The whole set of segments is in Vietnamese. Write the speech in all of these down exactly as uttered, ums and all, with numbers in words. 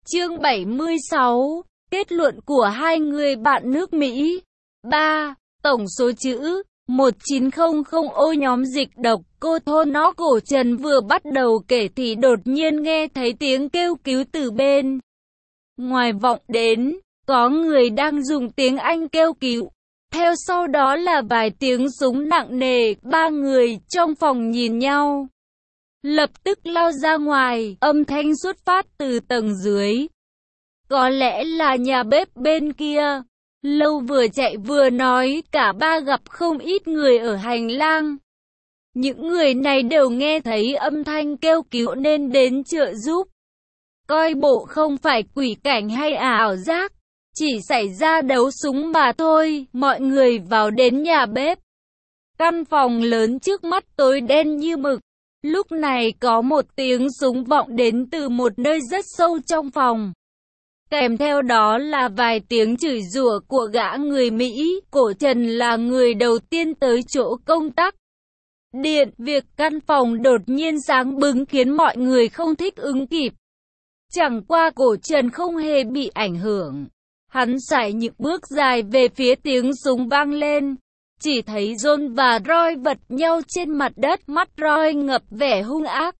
Chương bảy mươi sáu. Kết luận của hai người bạn nước Mỹ. ba. Tổng số chữ một chín không không ô nhóm dịch độc cô thôn nó. Cổ Trần vừa bắt đầu kể thì đột nhiên nghe thấy tiếng kêu cứu từ bên ngoài vọng đến. Có người đang dùng tiếng Anh kêu cứu. Theo sau đó là vài tiếng súng nặng nề. Ba người trong phòng nhìn nhau, lập tức lao ra ngoài. Âm thanh xuất phát từ tầng dưới. Có lẽ là nhà bếp bên kia. Lâu vừa chạy vừa nói, cả ba gặp không ít người ở hành lang. Những người này đều nghe thấy âm thanh kêu cứu nên đến trợ giúp. Coi bộ không phải quỷ cảnh hay ảo giác, chỉ xảy ra đấu súng mà thôi. Mọi người vào đến nhà bếp. Căn phòng lớn trước mắt tối đen như mực. Lúc này có một tiếng súng vọng đến từ một nơi rất sâu trong phòng. Kèm theo đó là vài tiếng chửi rủa của gã người Mỹ. Cổ Trần là người đầu tiên tới chỗ công tắc điện. Việc căn phòng đột nhiên sáng bừng khiến mọi người không thích ứng kịp. Chẳng qua Cổ Trần không hề bị ảnh hưởng. Hắn sải những bước dài về phía tiếng súng vang lên. Chỉ thấy John và Roy vật nhau trên mặt đất. Mắt Roy ngập vẻ hung ác,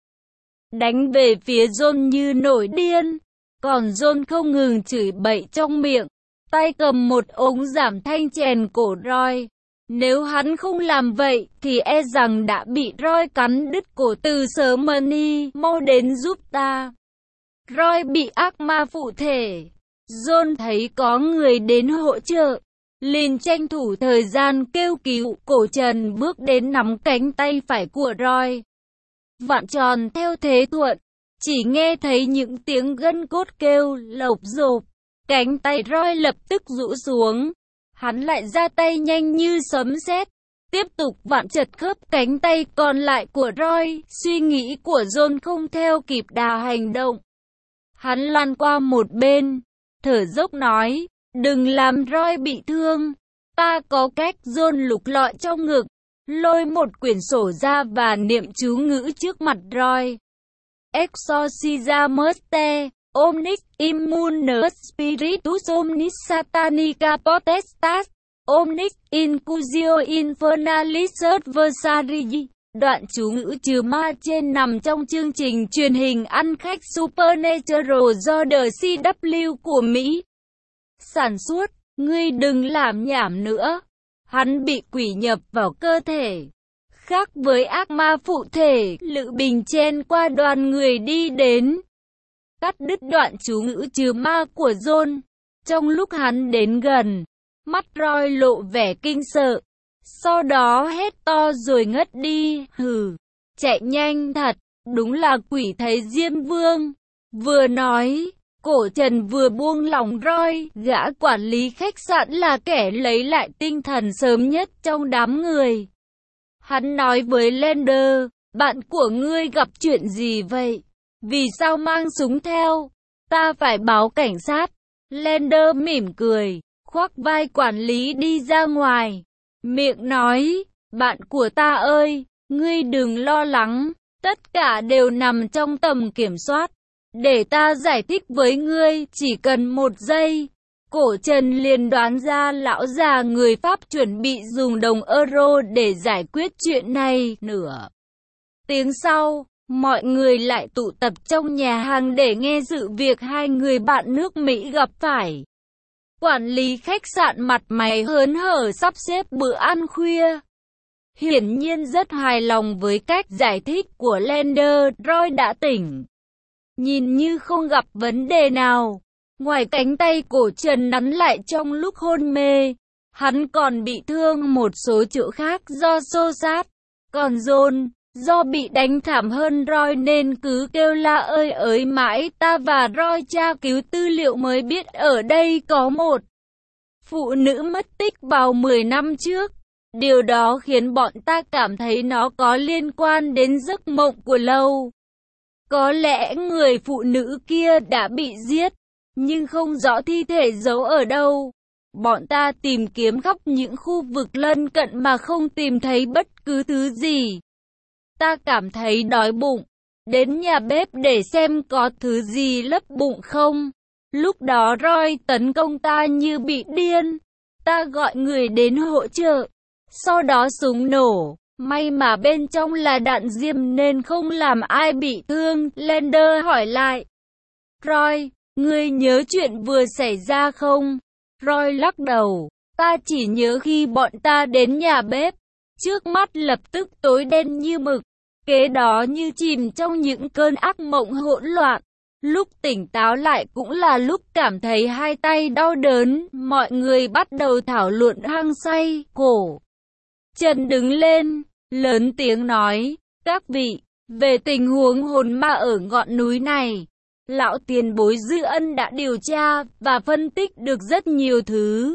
đánh về phía John như nổi điên. Còn John không ngừng chửi bậy trong miệng, tay cầm một ống giảm thanh chèn cổ Roy. Nếu hắn không làm vậy, thì e rằng đã bị Roy cắn đứt cổ từ sớm. Money, mau đến giúp ta. Roy bị ác ma phụ thể. John thấy có người đến hỗ trợ, liền tranh thủ thời gian kêu cứu. Cổ Trần bước đến nắm cánh tay phải của Roy, vặn tròn theo thế thuận. Chỉ nghe thấy những tiếng gân cốt kêu lộc rộp. Cánh tay Roy lập tức rũ xuống. Hắn lại ra tay nhanh như sấm sét, tiếp tục vặn chật khớp cánh tay còn lại của Roy. Suy nghĩ của John không theo kịp đà hành động. Hắn lăn qua một bên, thở dốc nói, đừng làm Roy bị thương. Ta có cách. John lục lọi trong ngực, lôi một quyển sổ ra và niệm chú ngữ trước mặt Roy. Exorcismus te, omnis immunus spiritus omnis satanica potestas, omnis incusio infernalis adversarii. Đoạn chú ngữ trừ ma trên nằm trong chương trình truyền hình ăn khách Supernatural do The xê vê của Mỹ sản xuất. Ngươi đừng làm nhảm nữa. Hắn bị quỷ nhập vào cơ thể. Khác với ác ma phụ thể, Lữ Bình chen qua đoàn người đi đến, cắt đứt đoạn chú ngữ trừ ma của John. Trong lúc hắn đến gần, mắt Roy lộ vẻ kinh sợ, sau đó hét to rồi ngất đi. Hừ, chạy nhanh thật, đúng là quỷ thấy Diêm Vương. Vừa nói, Cổ Trần vừa buông lỏng Roy. Gã quản lý khách sạn là kẻ lấy lại tinh thần sớm nhất trong đám người. Hắn nói với Lander, bạn của ngươi gặp chuyện gì vậy? Vì sao mang súng theo? Ta phải báo cảnh sát. Lander mỉm cười, khoác vai quản lý đi ra ngoài. Miệng nói, bạn của ta ơi, ngươi đừng lo lắng, tất cả đều nằm trong tầm kiểm soát. Để ta giải thích với ngươi, chỉ cần một giây. Cổ Trần liền đoán ra lão già người Pháp chuẩn bị dùng đồng euro để giải quyết chuyện này. Nửa tiếng sau, mọi người lại tụ tập trong nhà hàng để nghe sự việc hai người bạn nước Mỹ gặp phải. Quản lý khách sạn mặt mày hớn hở sắp xếp bữa ăn khuya. Hiển nhiên rất hài lòng với cách giải thích của Lander. Roy đã tỉnh, nhìn như không gặp vấn đề nào. Ngoài cánh tay Cổ Trần nắn lại trong lúc hôn mê, hắn còn bị thương một số chỗ khác do xô xát. Còn John, do bị đánh thảm hơn Roy nên cứ kêu la ơi ới mãi. Ta và Roy tra cứu tư liệu mới biết ở đây có một phụ nữ mất tích vào mười năm trước. Điều đó khiến bọn ta cảm thấy nó có liên quan đến giấc mộng của Lâu. Có lẽ người phụ nữ kia đã bị giết, nhưng không rõ thi thể giấu ở đâu. Bọn ta tìm kiếm khắp những khu vực lân cận mà không tìm thấy bất cứ thứ gì. Ta cảm thấy đói bụng, đến nhà bếp để xem có thứ gì lấp bụng không. Lúc đó Roy tấn công ta như bị điên. Ta gọi người đến hỗ trợ. Sau đó súng nổ. May mà bên trong là đạn diêm nên không làm ai bị thương. Lander hỏi lại. Roy, ngươi nhớ chuyện vừa xảy ra không? Roy lắc đầu. Ta chỉ nhớ khi bọn ta đến nhà bếp. Trước mắt lập tức tối đen như mực. Kế đó như chìm trong những cơn ác mộng hỗn loạn. Lúc tỉnh táo lại cũng là lúc cảm thấy hai tay đau đớn. Mọi người bắt đầu thảo luận hăng say. Cổ Trần đứng lên, lớn tiếng nói. Các vị, về tình huống hồn ma ở ngọn núi này, lão tiền bối Dư Ân đã điều tra và phân tích được rất nhiều thứ.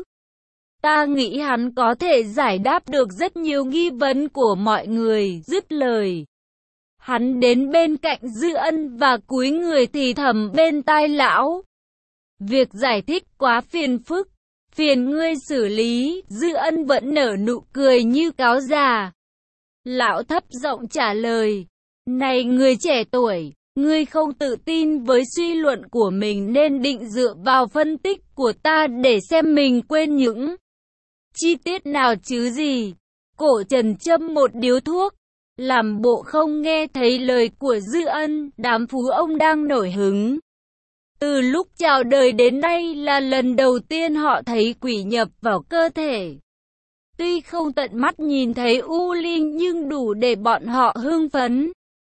Ta nghĩ hắn có thể giải đáp được rất nhiều nghi vấn của mọi người. Dứt lời, hắn đến bên cạnh Dư Ân và cúi người thì thầm bên tai lão. Việc giải thích quá phiền phức, phiền ngươi xử lý. Dư Ân vẫn nở nụ cười như cáo già. Lão thấp giọng trả lời. Này người trẻ tuổi, ngươi không tự tin với suy luận của mình nên định dựa vào phân tích của ta để xem mình quên những chi tiết nào chứ gì. Cổ Trần châm một điếu thuốc, làm bộ không nghe thấy lời của Dư Ân. Đám phú ông đang nổi hứng. Từ lúc chào đời đến nay là lần đầu tiên họ thấy quỷ nhập vào cơ thể. Tuy không tận mắt nhìn thấy U Linh nhưng đủ để bọn họ hưng phấn.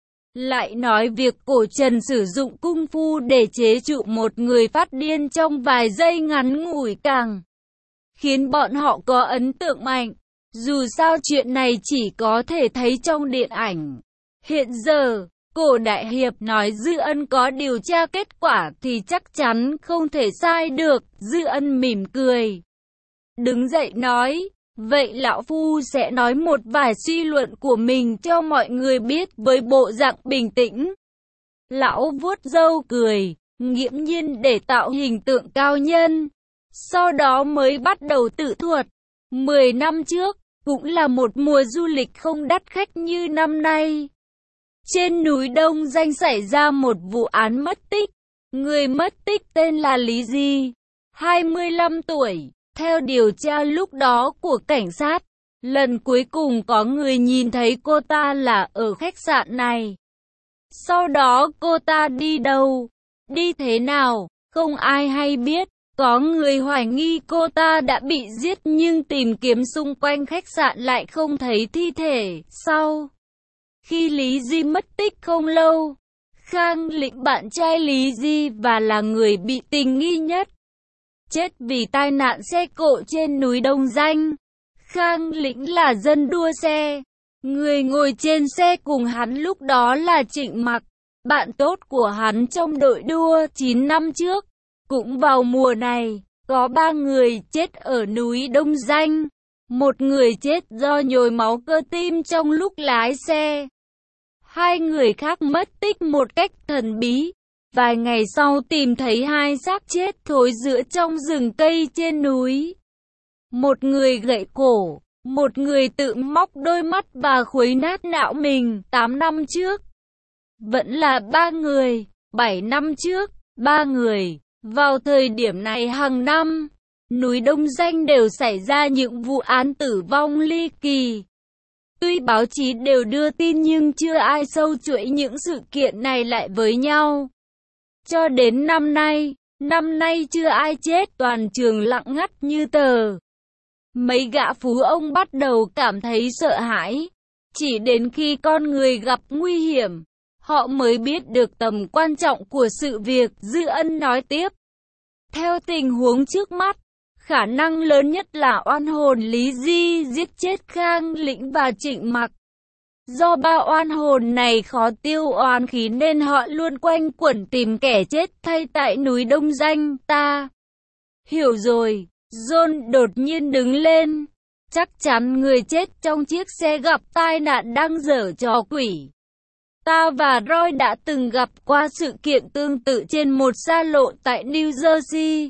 Lại nói việc Cổ Trần sử dụng cung phu để chế trụ một người phát điên trong vài giây ngắn ngủi càng khiến bọn họ có ấn tượng mạnh. Dù sao chuyện này chỉ có thể thấy trong điện ảnh. Hiện giờ, Cổ Đại Hiệp nói Dư Ân có điều tra kết quả thì chắc chắn không thể sai được. Dư Ân mỉm cười, đứng dậy nói. Vậy lão phu sẽ nói một vài suy luận của mình cho mọi người biết với bộ dạng bình tĩnh. Lão vuốt râu cười, nghiễm nhiên để tạo hình tượng cao nhân. Sau đó mới bắt đầu tự thuật. Mười năm trước, cũng là một mùa du lịch không đắt khách như năm nay. Trên núi Đông Danh xảy ra một vụ án mất tích. Người mất tích tên là Lý Di, hai mươi lăm tuổi. Theo điều tra lúc đó của cảnh sát, lần cuối cùng có người nhìn thấy cô ta là ở khách sạn này. Sau đó cô ta đi đâu, đi thế nào, không ai hay biết. Có người hoài nghi cô ta đã bị giết nhưng tìm kiếm xung quanh khách sạn lại không thấy thi thể. Sau khi Lý Di mất tích không lâu, Khang Lĩnh bạn trai Lý Di và là người bị tình nghi nhất, chết vì tai nạn xe cộ trên núi Đông Danh. Khang Lĩnh là dân đua xe. Người ngồi trên xe cùng hắn lúc đó là Trịnh Mặc, bạn tốt của hắn trong đội đua chín năm trước. Cũng vào mùa này, có ba người chết ở núi Đông Danh. Một người chết do nhồi máu cơ tim trong lúc lái xe. Hai người khác mất tích một cách thần bí. Vài ngày sau tìm thấy hai xác chết thối rữa trong rừng cây trên núi. Một người gãy cổ, một người tự móc đôi mắt và khuấy nát não mình. Tám năm trước, vẫn là ba người. Bảy năm trước, ba người. Vào thời điểm này hàng năm, núi Đông Danh đều xảy ra những vụ án tử vong ly kỳ. Tuy báo chí đều đưa tin nhưng chưa ai sâu chuỗi những sự kiện này lại với nhau. Cho đến năm nay, năm nay chưa ai chết, toàn trường lặng ngắt như tờ. Mấy gã phú ông bắt đầu cảm thấy sợ hãi. Chỉ đến khi con người gặp nguy hiểm, họ mới biết được tầm quan trọng của sự việc. Dư Ân nói tiếp. Theo tình huống trước mắt, khả năng lớn nhất là oan hồn Lý Di giết chết Khang Lĩnh và Trịnh Mặc. Do ba oan hồn này khó tiêu oán khí nên họ luôn quanh quẩn tìm kẻ chết thay tại núi Đông Danh. Ta hiểu rồi. John đột nhiên đứng lên. Chắc chắn người chết trong chiếc xe gặp tai nạn đang giở trò quỷ. Ta và Roy đã từng gặp qua sự kiện tương tự trên một xa lộ tại New Jersey.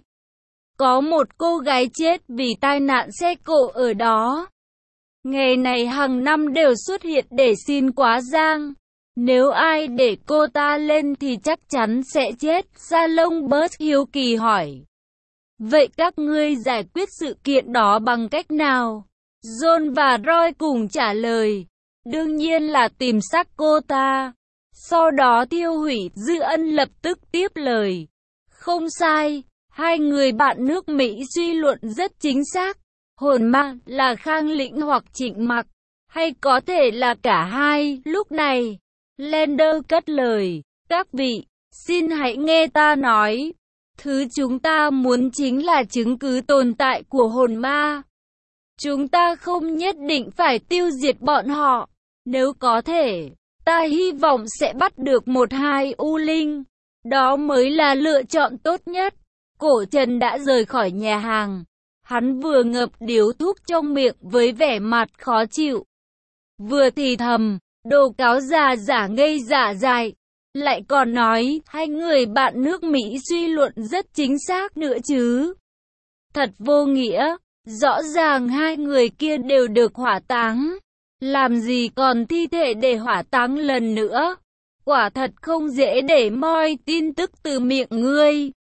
Có một cô gái chết vì tai nạn xe cộ ở đó. Nghề này hàng năm đều xuất hiện để xin quá giang. Nếu ai để cô ta lên thì chắc chắn sẽ chết. Salon Bus hiếu kỳ hỏi. Vậy các ngươi giải quyết sự kiện đó bằng cách nào? John và Roy cùng trả lời. Đương nhiên là tìm xác cô ta. Sau đó tiêu hủy. Dư Ân lập tức tiếp lời. Không sai, hai người bạn nước Mỹ suy luận rất chính xác. Hồn ma là Khang Lĩnh hoặc Trịnh Mặc, hay có thể là cả hai. Lúc này, Lander cất lời. Các vị, xin hãy nghe ta nói. Thứ chúng ta muốn chính là chứng cứ tồn tại của hồn ma. Chúng ta không nhất định phải tiêu diệt bọn họ. Nếu có thể, ta hy vọng sẽ bắt được một hai u linh. Đó mới là lựa chọn tốt nhất. Cổ Trần đã rời khỏi nhà hàng. Hắn vừa ngập điếu thuốc trong miệng với vẻ mặt khó chịu. Vừa thì thầm, đồ cáo già giả ngây giả dại. Lại còn nói, hai người bạn nước Mỹ suy luận rất chính xác nữa chứ. Thật vô nghĩa, rõ ràng hai người kia đều được hỏa táng. Làm gì còn thi thể để hỏa táng lần nữa? Quả thật không dễ để moi tin tức từ miệng ngươi.